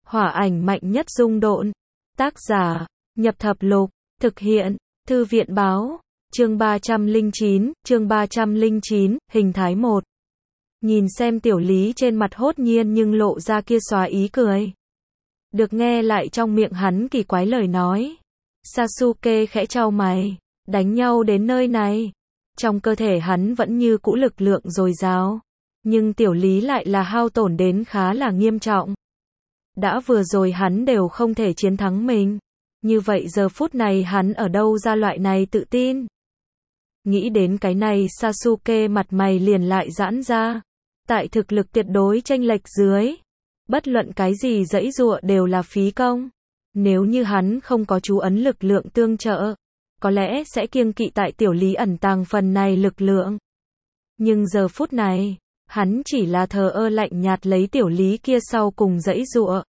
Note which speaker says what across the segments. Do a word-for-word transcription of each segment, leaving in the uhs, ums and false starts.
Speaker 1: Hỏa ảnh mạnh nhất dung độn. Tác giả, Nhập Thập Lục. Thực hiện, Thư viện báo. Chương ba trăm lẻ chín, chương ba trăm lẻ chín, hình thái một. Nhìn xem Tiểu Lý trên mặt hốt nhiên nhưng lộ ra kia xóa ý cười. Được nghe lại trong miệng hắn kỳ quái lời nói. Sasuke khẽ chau mày, đánh nhau đến nơi này. Trong cơ thể hắn vẫn như cũ lực lượng dồi dào. Nhưng Tiểu Lý lại là hao tổn đến khá là nghiêm trọng. Đã vừa rồi hắn đều không thể chiến thắng mình. Như vậy giờ phút này hắn ở đâu ra loại này tự tin? Nghĩ đến cái này Sasuke mặt mày liền lại giãn ra. Tại thực lực tuyệt đối chênh lệch dưới. Bất luận cái gì dãy dụa đều là phí công. Nếu như hắn không có chú ấn lực lượng tương trợ, có lẽ sẽ kiêng kỵ tại Tiểu Lý ẩn tàng phần này lực lượng. Nhưng giờ phút này, hắn chỉ là thờ ơ lạnh nhạt lấy Tiểu Lý kia sau cùng dãy dụa.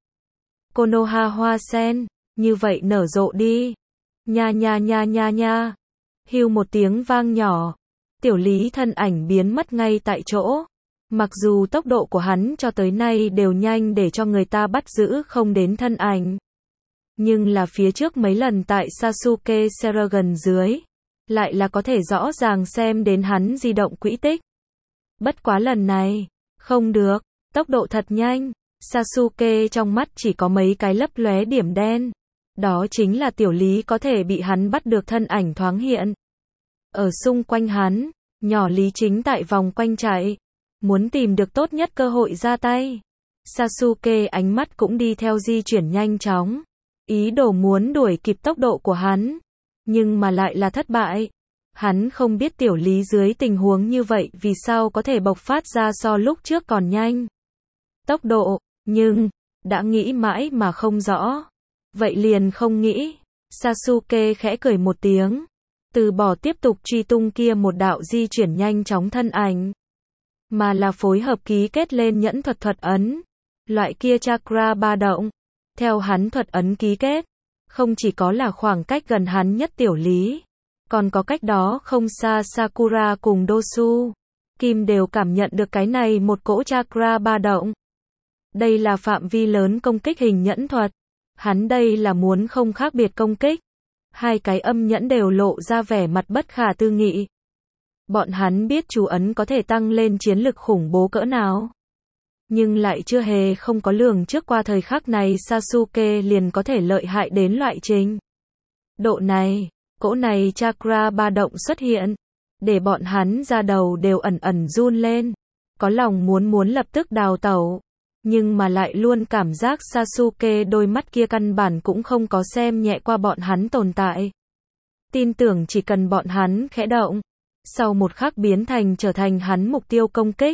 Speaker 1: Konoha hoa sen, như vậy nở rộ đi. Nha nha nha nha nha. Hưu một tiếng vang nhỏ. Tiểu Lý thân ảnh biến mất ngay tại chỗ. Mặc dù tốc độ của hắn cho tới nay đều nhanh để cho người ta bắt giữ không đến thân ảnh. Nhưng là phía trước mấy lần tại Sasuke Seragon dưới, lại là có thể rõ ràng xem đến hắn di động quỹ tích. Bất quá lần này, không được, tốc độ thật nhanh. Sasuke trong mắt chỉ có mấy cái lấp lóe điểm đen. Đó chính là Tiểu Lý có thể bị hắn bắt được thân ảnh thoáng hiện. Ở xung quanh hắn, nhỏ Lý chính tại vòng quanh chạy. Muốn tìm được tốt nhất cơ hội ra tay. Sasuke ánh mắt cũng đi theo di chuyển nhanh chóng. Ý đồ muốn đuổi kịp tốc độ của hắn. Nhưng mà lại là thất bại. Hắn không biết Tiểu Lý dưới tình huống như vậy vì sao có thể bộc phát ra so lúc trước còn nhanh. Tốc độ, nhưng, đã nghĩ mãi mà không rõ. Vậy liền không nghĩ. Sasuke khẽ cười một tiếng. Từ bỏ tiếp tục truy tung kia một đạo di chuyển nhanh chóng thân ảnh. Mà là phối hợp ký kết lên nhẫn thuật thuật ấn. Loại kia chakra ba động. Theo hắn thuật ấn ký kết. Không chỉ có là khoảng cách gần hắn nhất Tiểu Lý. Còn có cách đó không xa Sakura cùng Dosu. Kim đều cảm nhận được cái này một cỗ chakra ba động. Đây là phạm vi lớn công kích hình nhẫn thuật. Hắn đây là muốn không khác biệt công kích. Hai cái âm nhẫn đều lộ ra vẻ mặt bất khả tư nghị. Bọn hắn biết chú ấn có thể tăng lên chiến lực khủng bố cỡ nào. Nhưng lại chưa hề không có lường trước qua thời khắc này Sasuke liền có thể lợi hại đến loại trình độ này, cỗ này chakra ba động xuất hiện. Để bọn hắn ra đầu đều ẩn ẩn run lên. Có lòng muốn muốn lập tức đào tẩu. Nhưng mà lại luôn cảm giác Sasuke đôi mắt kia căn bản cũng không có xem nhẹ qua bọn hắn tồn tại. Tin tưởng chỉ cần bọn hắn khẽ động, sau một khắc biến thành trở thành hắn mục tiêu công kích.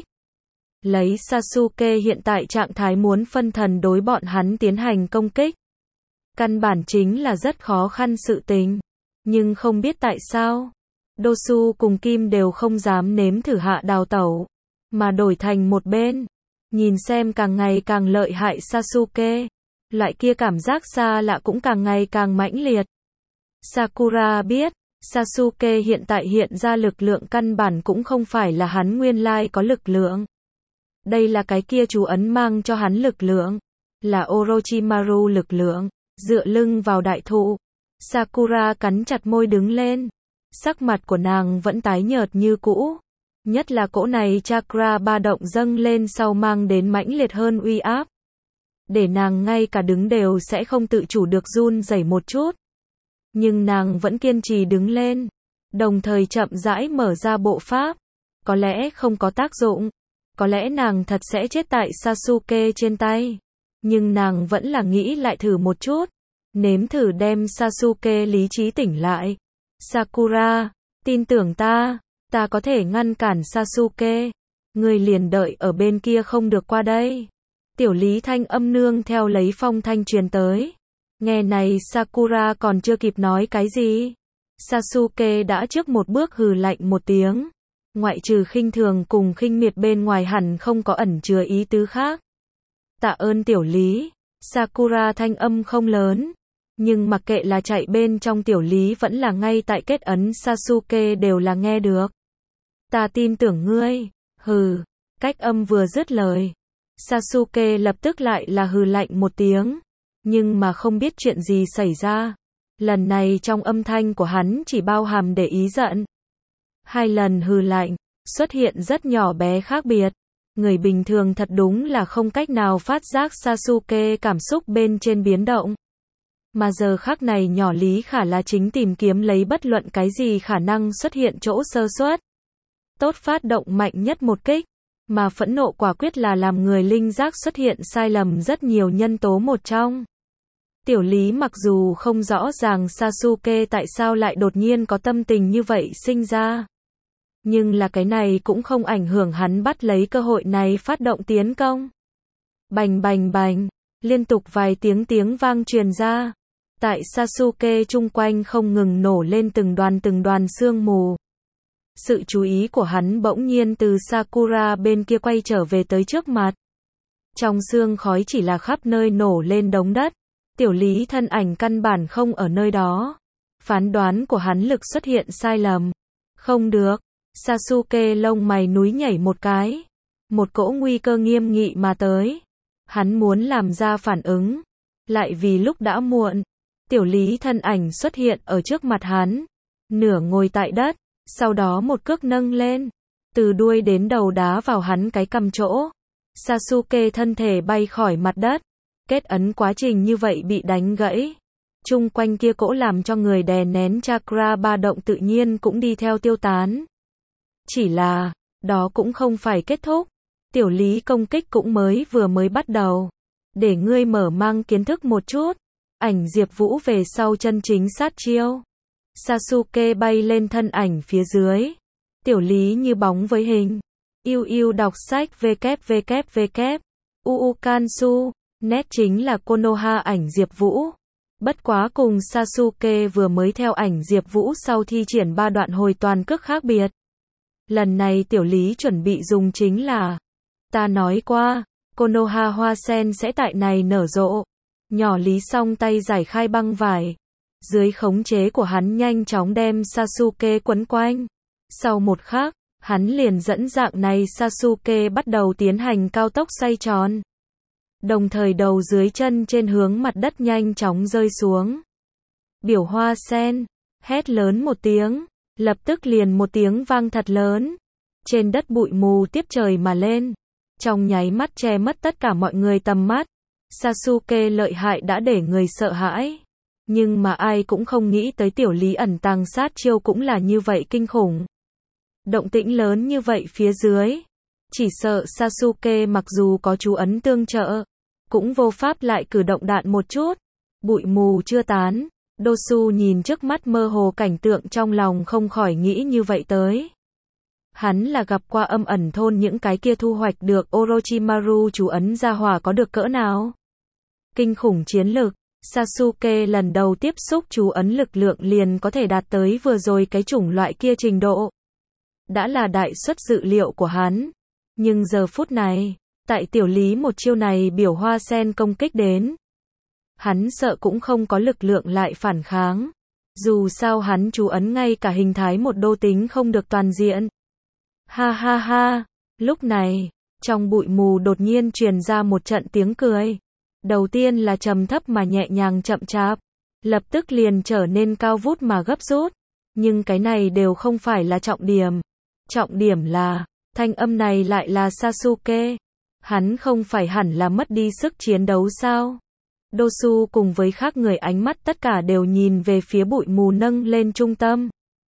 Speaker 1: Lấy Sasuke hiện tại trạng thái muốn phân thần đối bọn hắn tiến hành công kích. Căn bản chính là rất khó khăn sự tình. Nhưng không biết tại sao, Dosu cùng Kim đều không dám nếm thử hạ đào tẩu, mà đổi thành một bên. Nhìn xem càng ngày càng lợi hại Sasuke. Loại kia cảm giác xa lạ cũng càng ngày càng mãnh liệt. Sakura biết, Sasuke hiện tại hiện ra lực lượng căn bản cũng không phải là hắn nguyên lai có lực lượng. Đây là cái kia chú ấn mang cho hắn lực lượng. Là Orochimaru lực lượng. Dựa lưng vào đại thụ. Sakura cắn chặt môi đứng lên. Sắc mặt của nàng vẫn tái nhợt như cũ. Nhất là cỗ này chakra ba động dâng lên sau mang đến mãnh liệt hơn uy áp. Để nàng ngay cả đứng đều sẽ không tự chủ được run rẩy một chút. Nhưng nàng vẫn kiên trì đứng lên. Đồng thời chậm rãi mở ra bộ pháp. Có lẽ không có tác dụng. Có lẽ nàng thật sẽ chết tại Sasuke trên tay. Nhưng nàng vẫn là nghĩ lại thử một chút. Nếm thử đem Sasuke lý trí tỉnh lại. Sakura, tin tưởng ta. Ta có thể ngăn cản Sasuke. Ngươi liền đợi ở bên kia không được qua đây. Tiểu Lý thanh âm nương theo lấy phong thanh truyền tới. Nghe này Sakura còn chưa kịp nói cái gì. Sasuke đã trước một bước hừ lạnh một tiếng. Ngoại trừ khinh thường cùng khinh miệt bên ngoài hẳn không có ẩn chứa ý tứ khác. Tạ ơn Tiểu Lý. Sakura thanh âm không lớn. Nhưng mặc kệ là chạy bên trong Tiểu Lý vẫn là ngay tại kết ấn Sasuke đều là nghe được. Ta tin tưởng ngươi. Hừ. Cách âm vừa dứt lời. Sasuke lập tức lại là hừ lạnh một tiếng. Nhưng mà không biết chuyện gì xảy ra. Lần này trong âm thanh của hắn chỉ bao hàm để ý giận. Hai lần hừ lạnh, xuất hiện rất nhỏ bé khác biệt. Người bình thường thật đúng là không cách nào phát giác Sasuke cảm xúc bên trên biến động. Mà giờ khắc này nhỏ Lý Khả là chính tìm kiếm lấy bất luận cái gì khả năng xuất hiện chỗ sơ suất. Tốt phát động mạnh nhất một kích. Mà phẫn nộ quả quyết là làm người linh giác xuất hiện sai lầm rất nhiều nhân tố một trong. Tiểu Lý mặc dù không rõ ràng Sasuke tại sao lại đột nhiên có tâm tình như vậy sinh ra. Nhưng là cái này cũng không ảnh hưởng hắn bắt lấy cơ hội này phát động tiến công. Bành bành bành, liên tục vài tiếng tiếng vang truyền ra. Tại Sasuke chung quanh không ngừng nổ lên từng đoàn từng đoàn sương mù. Sự chú ý của hắn bỗng nhiên từ Sakura bên kia quay trở về tới trước mặt. Trong sương khói chỉ là khắp nơi nổ lên đống đất. Tiểu Lý thân ảnh căn bản không ở nơi đó. Phán đoán của hắn lực xuất hiện sai lầm. Không được. Sasuke lông mày núi nhảy một cái. Một cỗ nguy cơ nghiêm nghị mà tới. Hắn muốn làm ra phản ứng. Lại vì lúc đã muộn. Tiểu Lý thân ảnh xuất hiện ở trước mặt hắn. Nửa ngồi tại đất. Sau đó một cước nâng lên. Từ đuôi đến đầu đá vào hắn cái cằm chỗ. Sasuke thân thể bay khỏi mặt đất. Kết ấn quá trình như vậy bị đánh gãy. Chung quanh kia cỗ làm cho người đè nén chakra ba động tự nhiên cũng đi theo tiêu tán. Chỉ là, đó cũng không phải kết thúc. Tiểu Lý công kích cũng mới vừa mới bắt đầu. Để ngươi mở mang kiến thức một chút. Ảnh Diệp Vũ về sau chân chính sát chiêu. Sasuke bay lên thân ảnh phía dưới. Tiểu Lý như bóng với hình. Yêu yêu đọc sách www. Uu Kansu. Nét chính là Konoha ảnh Diệp Vũ. Bất quá cùng Sasuke vừa mới theo ảnh Diệp Vũ sau thi triển ba đoạn hồi toàn cước khác biệt. Lần này Tiểu Lý chuẩn bị dùng chính là, ta nói qua, Konoha hoa sen sẽ tại này nở rộ. Nhỏ Lý song tay giải khai băng vải. Dưới khống chế của hắn nhanh chóng đem Sasuke quấn quanh. Sau một khắc, hắn liền dẫn dạng này Sasuke bắt đầu tiến hành cao tốc xoay tròn. Đồng thời đầu dưới chân trên hướng mặt đất nhanh chóng rơi xuống. Biểu hoa sen, hét lớn một tiếng, lập tức liền một tiếng vang thật lớn. Trên đất bụi mù tiếp trời mà lên. Trong nháy mắt che mất tất cả mọi người tầm mắt. Sasuke lợi hại đã để người sợ hãi. Nhưng mà ai cũng không nghĩ tới Tiểu Lý ẩn tàng sát chiêu cũng là như vậy kinh khủng. Động tĩnh lớn như vậy phía dưới. Chỉ sợ Sasuke mặc dù có chú ấn tương trợ. Cũng vô pháp lại cử động đạn một chút. Bụi mù chưa tán. Dosu nhìn trước mắt mơ hồ cảnh tượng trong lòng không khỏi nghĩ như vậy tới. Hắn là gặp qua âm ẩn thôn những cái kia thu hoạch được Orochimaru chú ấn ra hỏa có được cỡ nào. Kinh khủng chiến lực. Sasuke lần đầu tiếp xúc chú ấn lực lượng liền có thể đạt tới vừa rồi cái chủng loại kia trình độ. Đã là đại suất dự liệu của hắn. Nhưng giờ phút này, tại Tiểu Lý một chiêu này biểu hoa sen công kích đến. Hắn sợ cũng không có lực lượng lại phản kháng. Dù sao hắn chú ấn ngay cả hình thái một đô tính không được toàn diện. Ha ha ha, lúc này, trong bụi mù đột nhiên truyền ra một trận tiếng cười. Đầu tiên là trầm thấp mà nhẹ nhàng chậm chạp, lập tức liền trở nên cao vút mà gấp rút. Nhưng cái này đều không phải là trọng điểm. Trọng điểm là, thanh âm này lại là Sasuke. Hắn không phải hẳn là mất đi sức chiến đấu sao? Dosu cùng với khác người ánh mắt tất cả đều nhìn về phía bụi mù nâng lên trung tâm.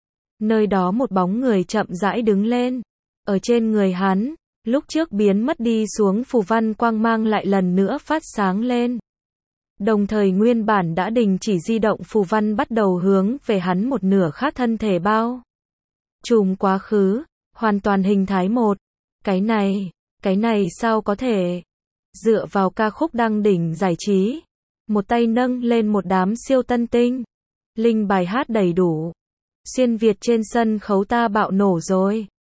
Speaker 1: Nơi đó một bóng người chậm rãi đứng lên. Ở trên người hắn, lúc trước biến mất đi xuống phù văn quang mang lại lần nữa phát sáng lên. Đồng thời nguyên bản đã đình chỉ di động phù văn bắt đầu hướng về hắn một nửa khác thân thể bao. Trùm quá khứ, hoàn toàn hình thái một. Cái này, cái này sao có thể? Dựa vào ca khúc đăng đỉnh giải trí. Một tay nâng lên một đám siêu tân tinh. Linh bài hát đầy đủ. Xuyên Việt trên sân khấu ta bạo nổ rồi.